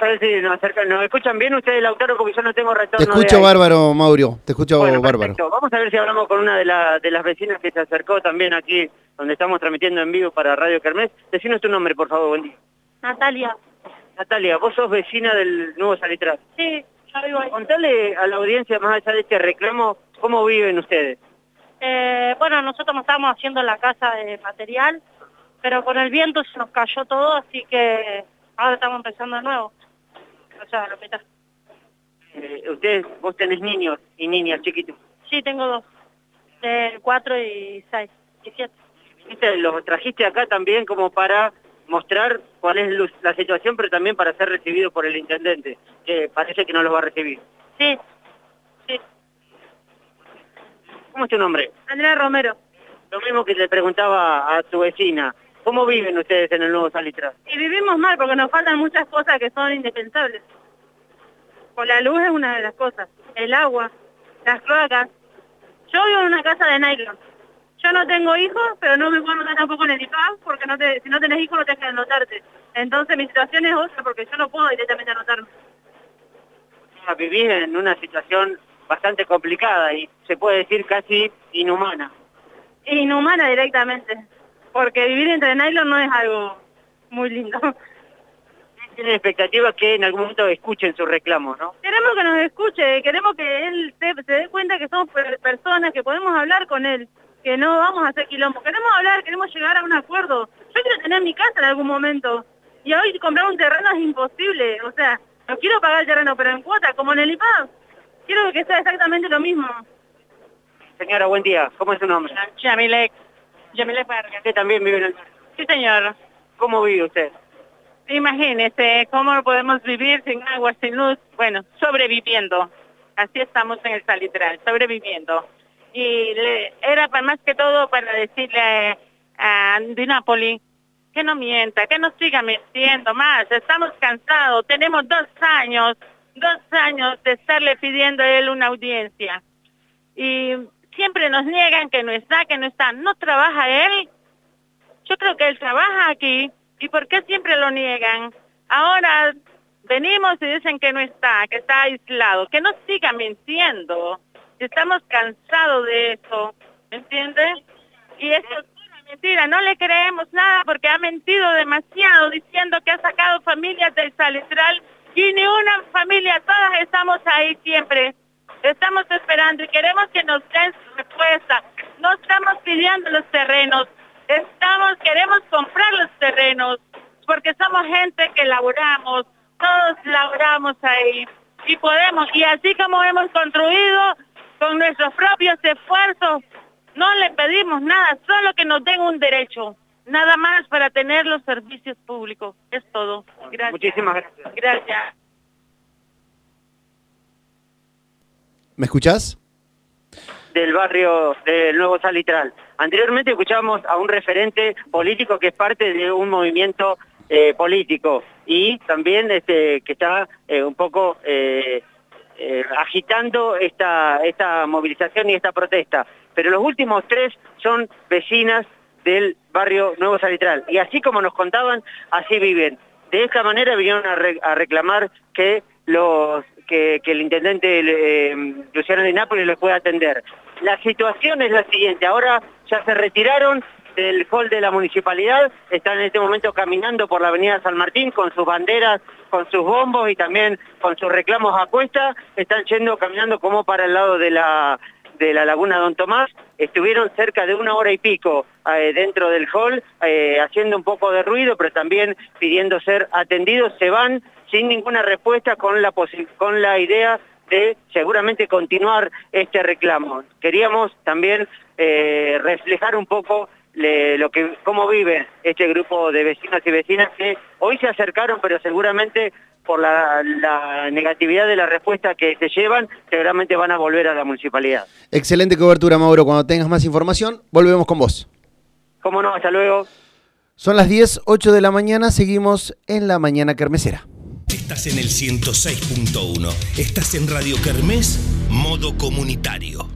a ver si nos acercan. ¿Nos escuchan bien ustedes, Lautaro? Porque yo no tengo retorno. Te escucho bárbaro, Mauro. Te escucho bárbaro. Perfecto. Vamos a ver si hablamos con una de las vecinas que se acercó también aquí, donde estamos transmitiendo en vivo para Radio Kermés. Decinos tu nombre, por favor. Buen día. Natalia. Natalia, vos sos vecina del Nuevo Salitral. Sí, yo vivo ahí. Contale a la audiencia, más allá de este reclamo, ¿cómo viven ustedes? Bueno, nosotros nos estábamos haciendo la casa de material, pero con el viento se nos cayó todo, así que ahora estamos empezando de nuevo. O sea, lo mitad. Vos tenés niños y niñas chiquitos. Sí, tengo 2. De 4 y 6 y 7. Los trajiste acá también como para mostrar cuál es la situación, pero también para ser recibido por el intendente, que parece que no los va a recibir. Sí, sí. ¿Cómo es tu nombre? Andrea Romero. Lo mismo que le preguntaba a tu vecina. ¿Cómo viven ustedes en el Nuevo Salitral? Y vivimos mal porque nos faltan muchas cosas que son indispensables. Con la luz es una de las cosas. El agua, las cloacas. Yo vivo en una casa de nylon. Yo no tengo hijos, pero no me puedo anotar tampoco en el IPAB porque si no tenés hijos no tenés que anotarte. Entonces mi situación es otra porque yo no puedo directamente anotarme. Vivís en una situación bastante complicada y se puede decir casi inhumana. Inhumana directamente, porque vivir entre nylon no es algo muy lindo. Tienen expectativas que en algún momento escuchen sus reclamos, ¿no? Queremos que nos escuche, queremos que él se dé cuenta que somos personas, que podemos hablar con él, que no vamos a hacer quilombo. Queremos hablar, queremos llegar a un acuerdo. Yo quiero tener mi casa en algún momento, y hoy comprar un terreno es imposible. O sea, no quiero pagar el terreno, pero en cuota, como en el IPAB. Quiero que sea exactamente lo mismo. Señora, buen día. ¿Cómo es su nombre? Yamilek Vargas. ¿Usted también vive en el barrio? Sí, señor. ¿Cómo vive usted? Imagínese, ¿cómo podemos vivir sin agua, sin luz? Bueno, sobreviviendo. Así estamos en el Salitral, sobreviviendo. Y era más que todo para decirle a Di Napoli que no mienta, que no siga mintiendo más. Estamos cansados, tenemos 2 años de estarle pidiendo a él una audiencia. Y siempre nos niegan que no está. ¿No trabaja él? Yo creo que él trabaja aquí. ¿Y por qué siempre lo niegan? Ahora venimos y dicen que no está, que está aislado. Que no siga mintiendo. Estamos cansados de eso, ¿me entiendes? Y eso es una mentira, no le creemos nada porque ha mentido demasiado diciendo que ha sacado familias del Salitral y ni una familia, todas estamos ahí siempre. Estamos esperando y queremos que nos den su respuesta. No estamos pidiendo los terrenos, queremos comprar los terrenos porque somos gente que laboramos, todos laboramos ahí y podemos, y así como hemos construido con nuestros propios esfuerzos, no le pedimos nada, solo que nos den un derecho, nada más para tener los servicios públicos, es todo. Gracias. Muchísimas gracias. Gracias. ¿Me escuchás? Del barrio del Nuevo Salitral. Anteriormente escuchábamos a un referente político que es parte de un movimiento político y también que está un poco agitando esta movilización y esta protesta. Pero los últimos 3 son vecinas del barrio Nuevo Salitral. Y así como nos contaban, así viven. De esta manera vinieron a reclamar que el intendente Luciano Di Napoli les pueda atender. La situación es la siguiente, ahora ya se retiraron del hall de la municipalidad, están en este momento caminando por la avenida San Martín con sus banderas, con sus bombos y también con sus reclamos a cuesta, están caminando como para el lado de la laguna Don Tomás, estuvieron cerca de 1 hora y pico dentro del hall, haciendo un poco de ruido, pero también pidiendo ser atendidos, se van sin ninguna respuesta con la idea de seguramente continuar este reclamo. Queríamos también reflejar un poco cómo vive este grupo de vecinos y vecinas que hoy se acercaron, pero seguramente por la negatividad de la respuesta que se llevan, seguramente van a volver a la municipalidad. Excelente cobertura, Mauro. Cuando tengas más información, volvemos con vos. Cómo no, hasta luego. Son las 10:08 de la mañana, seguimos en la mañana kermesera. Estás en el 106.1, estás en Radio Kermés, modo comunitario.